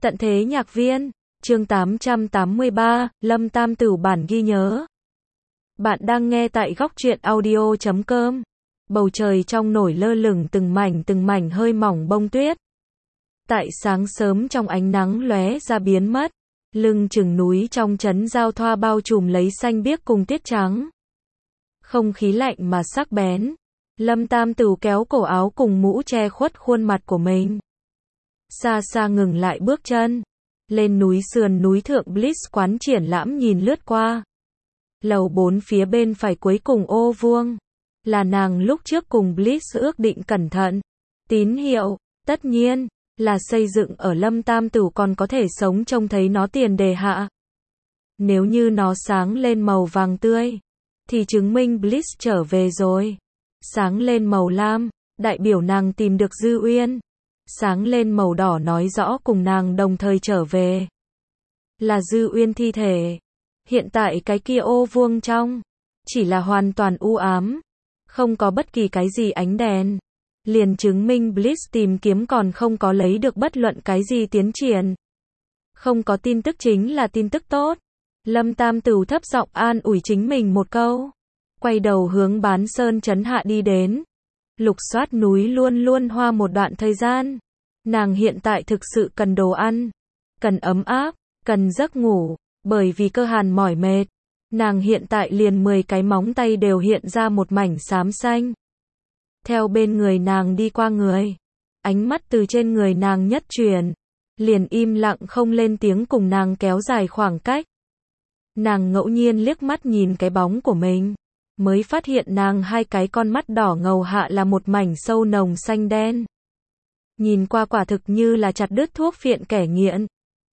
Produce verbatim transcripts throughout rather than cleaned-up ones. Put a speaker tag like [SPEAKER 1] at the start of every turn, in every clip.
[SPEAKER 1] Tận thế nhạc viên, chương tám trăm tám mươi ba, Lâm Tam Tửu bản ghi nhớ. Bạn đang nghe tại góc truyện audio chấm com. Bầu trời trong nổi lơ lửng từng mảnh từng mảnh hơi mỏng bông tuyết. Tại sáng sớm trong ánh nắng lóe ra biến mất, lưng chừng núi trong trấn Giao Thoa bao trùm lấy xanh biếc cùng tiết trắng. Không khí lạnh mà sắc bén. Lâm Tam Tửu kéo cổ áo cùng mũ che khuất khuôn mặt của mình. Xa xa ngừng lại bước chân. Lên núi sườn núi thượng Bliss quán triển lãm nhìn lướt qua. Lầu bốn phía bên phải cuối cùng ô vuông. Là nàng lúc trước cùng Bliss ước định cẩn thận. Tín hiệu, tất nhiên, là xây dựng ở Lâm Tam Tửu còn có thể sống trông thấy nó tiền đề hạ. Nếu như nó sáng lên màu vàng tươi, thì chứng minh Bliss trở về rồi. Sáng lên màu lam, đại biểu nàng tìm được Dư Uyên. Sáng lên màu đỏ nói rõ cùng nàng đồng thời trở về. Là Dư Uyên thi thể. Hiện tại cái kia ô vuông trong, chỉ là hoàn toàn u ám. Không có bất kỳ cái gì ánh đèn. Liền chứng minh Bliss tìm kiếm còn không có lấy được bất luận cái gì tiến triển. Không có tin tức chính là tin tức tốt. Lâm Tam Tửu thấp giọng an ủi chính mình một câu. Quay đầu hướng Bán Sơn trấn hạ đi đến. Lục soát núi luôn luôn hoa một đoạn thời gian. Nàng hiện tại thực sự cần đồ ăn, cần ấm áp, cần giấc ngủ, bởi vì cơ hàn mỏi mệt. Nàng hiện tại liền mười cái móng tay đều hiện ra một mảnh xám xanh. Theo bên người nàng đi qua người, ánh mắt từ trên người nàng nhất chuyển, liền im lặng không lên tiếng cùng nàng kéo dài khoảng cách. Nàng ngẫu nhiên liếc mắt nhìn cái bóng của mình, mới phát hiện nàng hai cái con mắt đỏ ngầu hạ là một mảnh sâu nồng xanh đen. Nhìn qua quả thực như là chặt đứt thuốc phiện kẻ nghiện.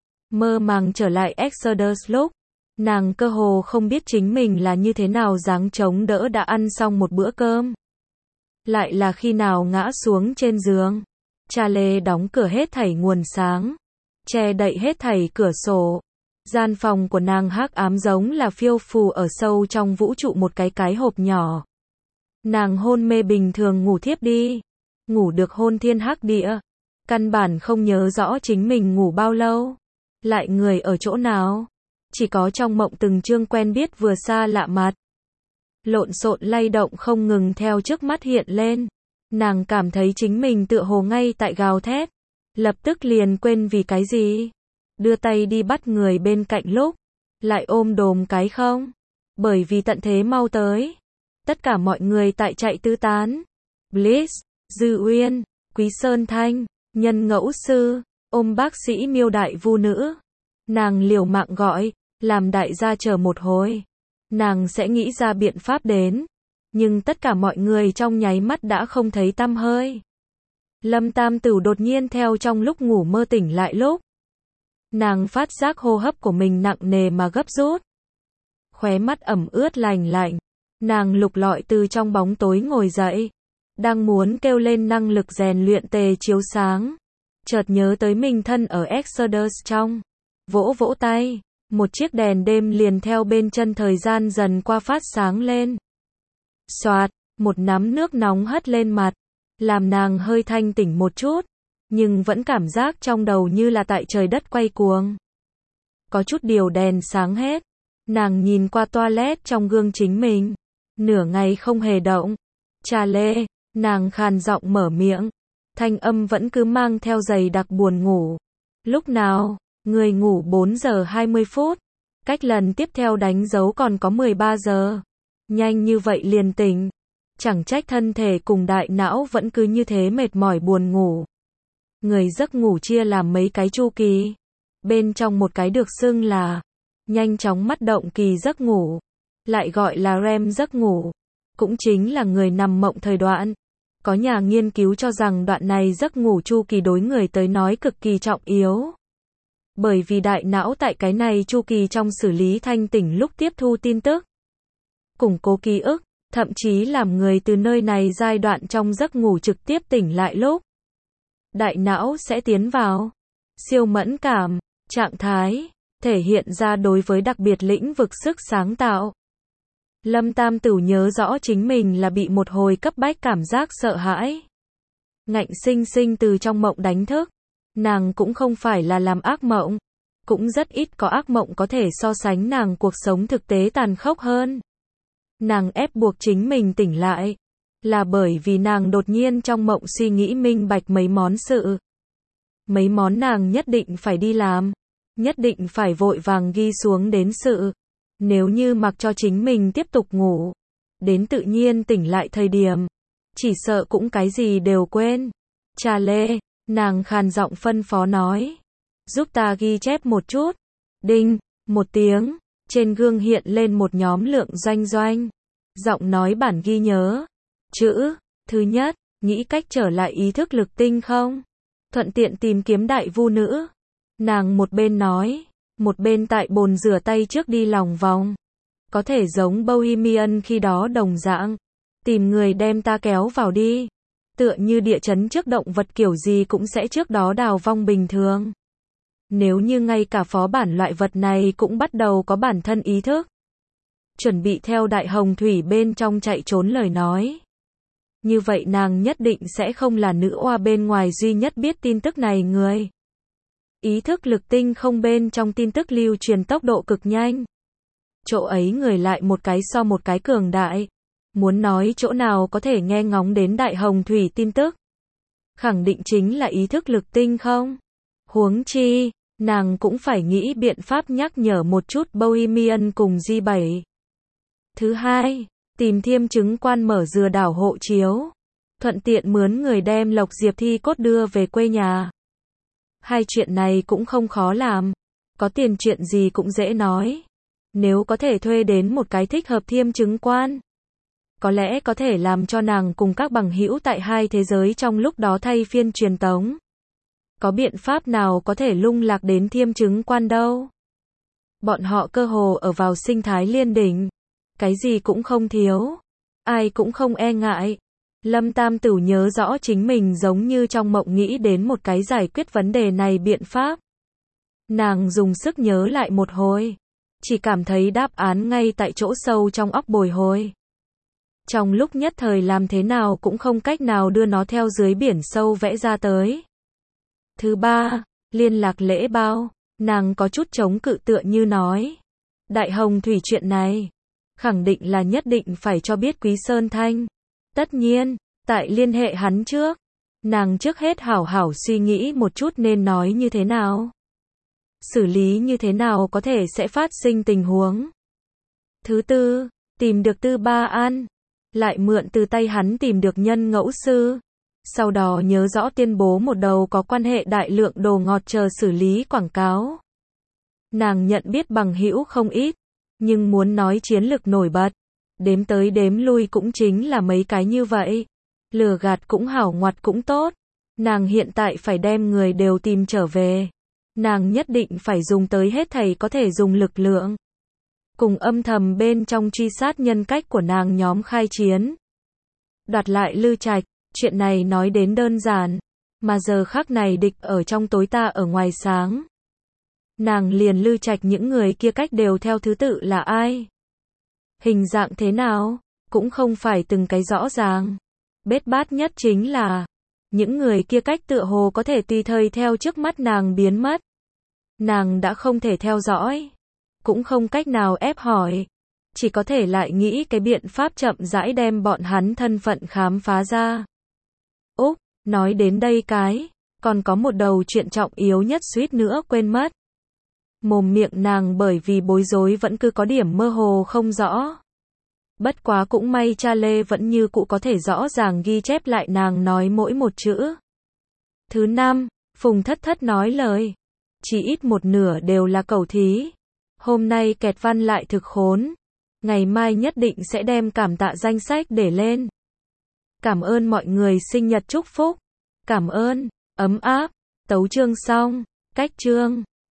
[SPEAKER 1] Mơ màng trở lại Exodus lúc, nàng cơ hồ không biết chính mình là như thế nào dáng chống đỡ đã ăn xong một bữa cơm. Lại là khi nào ngã xuống trên giường. Cha Lê đóng cửa hết thảy nguồn sáng, che đậy hết thảy cửa sổ. Gian phòng của nàng hắc ám giống là phiêu phù ở sâu trong vũ trụ một cái cái hộp nhỏ. Nàng hôn mê bình thường ngủ thiếp đi. Ngủ được hôn thiên hắc địa. Căn bản không nhớ rõ chính mình ngủ bao lâu. Lại người ở chỗ nào. Chỉ có trong mộng từng chương quen biết vừa xa lạ mặt. Lộn xộn lay động không ngừng theo trước mắt hiện lên. Nàng cảm thấy chính mình tựa hồ ngay tại gào thét. Lập tức liền quên vì cái gì. Đưa tay đi bắt người bên cạnh lúc. Lại ôm đồm cái không. Bởi vì tận thế mau tới. Tất cả mọi người tại chạy tứ tán. Bliss, Dư Uyên, Quý Sơn Thanh, Nhân Ngẫu Sư, ôm bác sĩ Miêu đại vu nữ. Nàng liều mạng gọi, làm đại gia chờ một hồi. Nàng sẽ nghĩ ra biện pháp đến. Nhưng tất cả mọi người trong nháy mắt đã không thấy tăm hơi. Lâm Tam Tửu đột nhiên theo trong lúc ngủ mơ tỉnh lại lúc. Nàng phát giác hô hấp của mình nặng nề mà gấp rút. Khóe mắt ẩm ướt lành lạnh. Nàng lục lọi từ trong bóng tối ngồi dậy. Đang muốn kêu lên năng lực rèn luyện tề chiếu sáng. Chợt nhớ tới mình thân ở Exodus trong. Vỗ vỗ tay. Một chiếc đèn đêm liền theo bên chân thời gian dần qua phát sáng lên. Xoạt, một nắm nước nóng hất lên mặt. Làm nàng hơi thanh tỉnh một chút. Nhưng vẫn cảm giác trong đầu như là tại trời đất quay cuồng. Có chút điều đèn sáng hết. Nàng nhìn qua toilet trong gương chính mình. Nửa ngày không hề động. Cha Lê, nàng khàn giọng mở miệng. Thanh âm vẫn cứ mang theo dày đặc buồn ngủ. Lúc nào, người ngủ bốn giờ hai mươi phút. Cách lần tiếp theo đánh dấu còn có mười ba giờ. Nhanh như vậy liền tỉnh. Chẳng trách thân thể cùng đại não vẫn cứ như thế mệt mỏi buồn ngủ. Người giấc ngủ chia làm mấy cái chu kỳ. Bên trong một cái được xưng là nhanh chóng mắt động kỳ giấc ngủ. Lại gọi là R E M giấc ngủ. Cũng chính là người nằm mộng thời đoạn. Có nhà nghiên cứu cho rằng đoạn này giấc ngủ chu kỳ đối người tới nói cực kỳ trọng yếu. Bởi vì đại não tại cái này chu kỳ trong xử lý thanh tỉnh lúc tiếp thu tin tức. Củng cố ký ức, thậm chí làm người từ nơi này giai đoạn trong giấc ngủ trực tiếp tỉnh lại lúc. Đại não sẽ tiến vào siêu mẫn cảm, trạng thái, thể hiện ra đối với đặc biệt lĩnh vực sức sáng tạo. Lâm Tam Tửu nhớ rõ chính mình là bị một hồi cấp bách cảm giác sợ hãi. Ngạnh sinh sinh từ trong mộng đánh thức. Nàng cũng không phải là làm ác mộng. Cũng rất ít có ác mộng có thể so sánh nàng cuộc sống thực tế tàn khốc hơn. Nàng ép buộc chính mình tỉnh lại. Là bởi vì nàng đột nhiên trong mộng suy nghĩ minh bạch mấy món sự. Mấy món nàng nhất định phải đi làm. Nhất định phải vội vàng ghi xuống đến sự. Nếu như mặc cho chính mình tiếp tục ngủ. Đến tự nhiên tỉnh lại thời điểm. Chỉ sợ cũng cái gì đều quên. Trà Lê, nàng khàn giọng phân phó nói. Giúp ta ghi chép một chút. Đinh, một tiếng. Trên gương hiện lên một nhóm lượng doanh doanh. Giọng nói bản ghi nhớ. Chữ, thứ nhất, nghĩ cách trở lại ý thức lực tinh không? Thuận tiện tìm kiếm đại vu nữ. Nàng một bên nói, một bên tại bồn rửa tay trước đi lòng vòng. Có thể giống Bohemian khi đó đồng dạng. Tìm người đem ta kéo vào đi. Tựa như địa chấn trước động vật kiểu gì cũng sẽ trước đó đào vong bình thường. Nếu như ngay cả phó bản loại vật này cũng bắt đầu có bản thân ý thức. Chuẩn bị theo đại hồng thủy bên trong chạy trốn lời nói. Như vậy nàng nhất định sẽ không là nữ oa bên ngoài duy nhất biết tin tức này người. Ý thức lực tinh không bên trong tin tức lưu truyền tốc độ cực nhanh. Chỗ ấy người lại một cái so một cái cường đại. Muốn nói chỗ nào có thể nghe ngóng đến đại hồng thủy tin tức. Khẳng định chính là ý thức lực tinh không. Huống chi, nàng cũng phải nghĩ biện pháp nhắc nhở một chút Bohemian cùng G bảy. Thứ hai, tìm thiêm chứng quan mở dừa đảo hộ chiếu. Thuận tiện mướn người đem Lộc Diệp thi cốt đưa về quê nhà. Hai chuyện này cũng không khó làm. Có tiền chuyện gì cũng dễ nói. Nếu có thể thuê đến một cái thích hợp thiêm chứng quan. Có lẽ có thể làm cho nàng cùng các bằng hữu tại hai thế giới trong lúc đó thay phiên truyền tống. Có biện pháp nào có thể lung lạc đến thiêm chứng quan đâu. Bọn họ cơ hồ ở vào sinh thái liên đỉnh. Cái gì cũng không thiếu. Ai cũng không e ngại. Lâm Tam Tửu nhớ rõ chính mình giống như trong mộng nghĩ đến một cái giải quyết vấn đề này biện pháp. Nàng dùng sức nhớ lại một hồi. Chỉ cảm thấy đáp án ngay tại chỗ sâu trong óc bồi hồi. Trong lúc nhất thời làm thế nào cũng không cách nào đưa nó theo dưới biển sâu vẽ ra tới. Thứ ba, liên lạc lễ bao. Nàng có chút chống cự tựa như nói. Đại hồng thủy chuyện này. Khẳng định là nhất định phải cho biết Quý Sơn Thanh. Tất nhiên, tại liên hệ hắn trước. Nàng trước hết hảo hảo suy nghĩ một chút nên nói như thế nào. Xử lý như thế nào có thể sẽ phát sinh tình huống. Thứ tư, tìm được Tư Ba An. Lại mượn từ tay hắn tìm được nhân ngẫu sư. Sau đó nhớ rõ tuyên bố một đầu có quan hệ đại lượng đồ ngọt chờ xử lý quảng cáo. Nàng nhận biết bằng hữu không ít. Nhưng muốn nói chiến lực nổi bật. Đếm tới đếm lui cũng chính là mấy cái như vậy. Lừa gạt cũng hảo ngoặt cũng tốt. Nàng hiện tại phải đem người đều tìm trở về. Nàng nhất định phải dùng tới hết thảy có thể dùng lực lượng. Cùng âm thầm bên trong truy sát nhân cách của nàng nhóm khai chiến. Đoạt lại Lư Trạch, chuyện này nói đến đơn giản. Mà giờ khắc này địch ở trong tối ta ở ngoài sáng. Nàng liền Lư Trạch những người kia cách đều theo thứ tự là ai. Hình dạng thế nào, cũng không phải từng cái rõ ràng. Bết bát nhất chính là, những người kia cách tựa hồ có thể tùy thời theo trước mắt nàng biến mất. Nàng đã không thể theo dõi, cũng không cách nào ép hỏi. Chỉ có thể lại nghĩ cái biện pháp chậm rãi đem bọn hắn thân phận khám phá ra. Úc, nói đến đây cái, còn có một đầu chuyện trọng yếu nhất suýt nữa quên mất. Mồm miệng nàng bởi vì bối rối vẫn cứ có điểm mơ hồ không rõ. Bất quá cũng may cha Lê vẫn như cũ có thể rõ ràng ghi chép lại nàng nói mỗi một chữ. Thứ năm, Phùng Thất Thất nói lời. Chỉ ít một nửa đều là cẩu thí. Hôm nay kẹt văn lại thực khốn. Ngày mai nhất định sẽ đem cảm tạ danh sách để lên. Cảm ơn mọi người sinh nhật chúc phúc. Cảm ơn, ấm áp. Tấu chương xong. Cách chương.